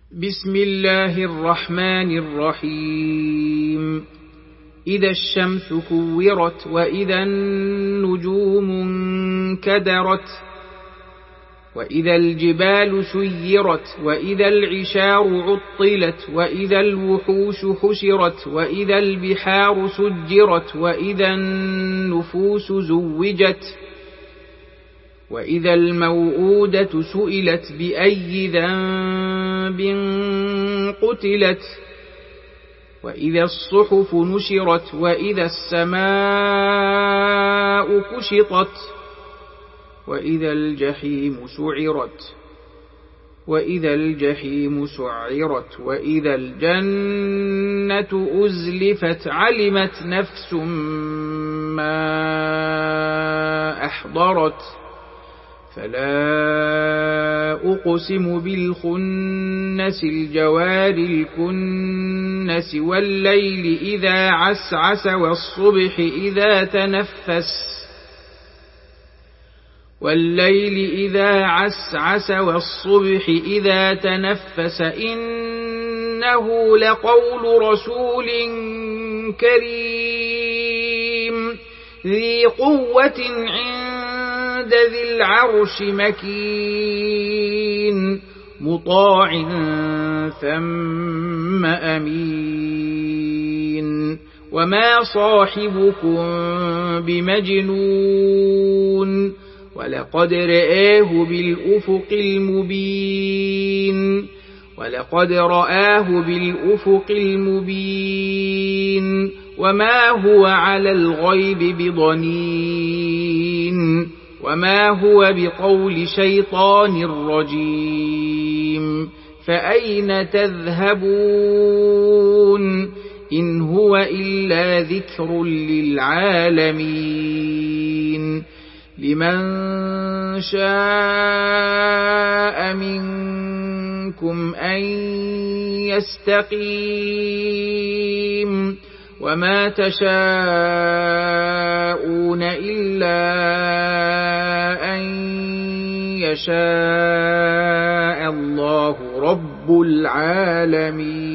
بسم الله الرحمن الرحيم. إذا الشمس كورت وإذا النجوم انكدرت وإذا الجبال سيرت وإذا العشار عطلت وإذا الوحوش حشرت وإذا البحار سجرت وإذا النفوس زوجت وإذا الموءودة سئلت بأي ذنب قتلت وإذا الصحف نشرت وإذا السماء كشطت وإذا الجحيم سعرت وإذا الجحيم سعرت وإذا الجنة أزلفت علمت نفس ما أحضرت فلا أقسم بالخنس الجوار الكنس والليل إذا عسعس والصبح إذا تنفس إنه لقول رسول كريم ذي قوة عند ذي العرش مكين مطاع ثم أمين وما صاحبكم بمجنون ولقد رآه بالأفق المبين وما هو على الغيب بضنين وما هو بقول شيطان رجيم فأين تذهبون إن هو إلا ذكر للعالمين لمن شاء منكم أن يستقيم وما تشاءون إلا أن يشاء الله رب العالمين.